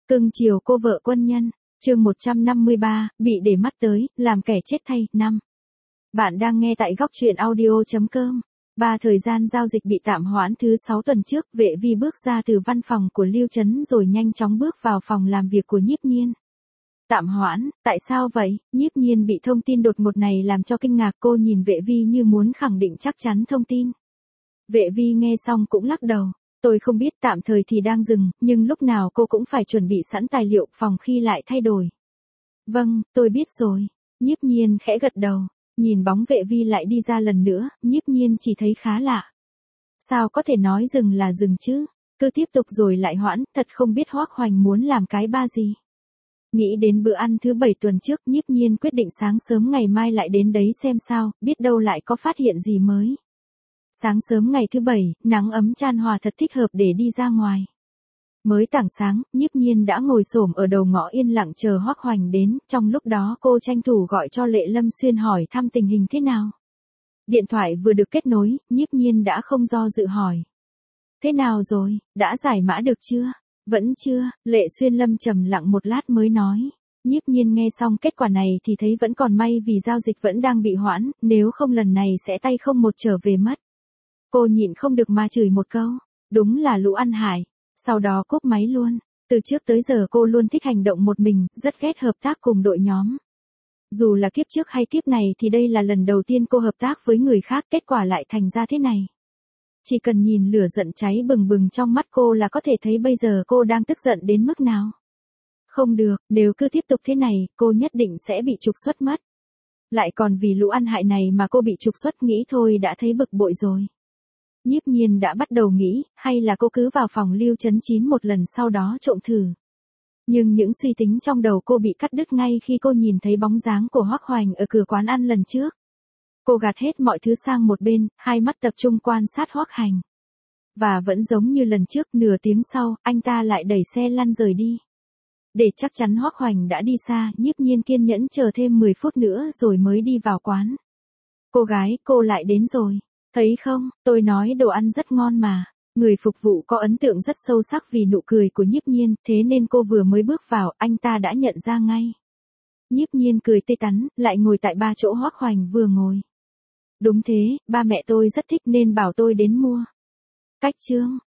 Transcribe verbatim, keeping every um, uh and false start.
Cưng chiều cô vợ quân nhân, chương một trăm năm mươi ba, bị để mắt tới, làm kẻ chết thay, năm. Bạn đang nghe tại góc truyện audio chấm com. Ba thời gian giao dịch bị tạm hoãn thứ sáu tuần trước, Vệ Vi bước ra từ văn phòng của Lưu Trấn rồi nhanh chóng bước vào phòng làm việc của Nhiếp Nhiên. Tạm hoãn, tại sao vậy? Nhiếp Nhiên bị thông tin đột ngột này làm cho kinh ngạc, cô nhìn Vệ Vi như muốn khẳng định chắc chắn thông tin. Vệ Vi nghe xong cũng lắc đầu. Tôi không biết, tạm thời thì đang dừng, nhưng lúc nào cô cũng phải chuẩn bị sẵn tài liệu phòng khi lại thay đổi. Vâng, tôi biết rồi. Nhiếp Nhiên khẽ gật đầu, nhìn bóng Vệ Vi lại đi ra lần nữa, Nhiếp Nhiên chỉ thấy khá lạ. Sao có thể nói dừng là dừng chứ, cứ tiếp tục rồi lại hoãn, thật không biết Hoắc Hoành muốn làm cái ba gì. Nghĩ đến bữa ăn thứ bảy tuần trước, Nhiếp Nhiên quyết định sáng sớm ngày mai lại đến đấy xem sao, biết đâu lại có phát hiện gì mới. Sáng sớm ngày thứ bảy, nắng ấm chan hòa thật thích hợp để đi ra ngoài. Mới tảng sáng, Nhiếp Nhiên đã ngồi xổm ở đầu ngõ yên lặng chờ Hoắc Hoành đến, trong lúc đó cô tranh thủ gọi cho Lệ Lâm Xuyên hỏi thăm tình hình thế nào. Điện thoại vừa được kết nối, Nhiếp Nhiên đã không do dự hỏi. Thế nào rồi, đã giải mã được chưa? Vẫn chưa, Lệ Xuyên Lâm trầm lặng một lát mới nói. Nhiếp Nhiên nghe xong kết quả này thì thấy vẫn còn may vì giao dịch vẫn đang bị hoãn, nếu không lần này sẽ tay không một trở về mất. Cô nhịn không được mà chửi một câu, đúng là lũ ăn hại, sau đó cúp máy luôn. Từ trước tới giờ cô luôn thích hành động một mình, rất ghét hợp tác cùng đội nhóm. Dù là kiếp trước hay kiếp này thì đây là lần đầu tiên cô hợp tác với người khác, kết quả lại thành ra thế này. Chỉ cần nhìn lửa giận cháy bừng bừng trong mắt cô là có thể thấy bây giờ cô đang tức giận đến mức nào. Không được, nếu cứ tiếp tục thế này, cô nhất định sẽ bị trục xuất mất. Lại còn vì lũ ăn hại này mà cô bị trục xuất, nghĩ thôi đã thấy bực bội rồi. Nhiếp Nhiên đã bắt đầu nghĩ, hay là cô cứ vào phòng Lưu Trấn Chín một lần sau đó trộm thử. Nhưng những suy tính trong đầu cô bị cắt đứt ngay khi cô nhìn thấy bóng dáng của Hoắc Hoành ở cửa quán ăn lần trước. Cô gạt hết mọi thứ sang một bên, hai mắt tập trung quan sát Hoắc Hành. Và vẫn giống như lần trước, nửa tiếng sau, anh ta lại đẩy xe lăn rời đi. Để chắc chắn Hoắc Hoành đã đi xa, Nhiếp Nhiên kiên nhẫn chờ thêm mười phút nữa rồi mới đi vào quán. Cô gái, cô lại đến rồi. Thấy không, tôi nói đồ ăn rất ngon mà. Người phục vụ có ấn tượng rất sâu sắc vì nụ cười của Nhiếp Nhiên, thế nên cô vừa mới bước vào, anh ta đã nhận ra ngay. Nhiếp Nhiên cười tươi tắn, lại ngồi tại ba chỗ Hoắc Hoành vừa ngồi. Đúng thế, ba mẹ tôi rất thích nên bảo tôi đến mua. Cách chương,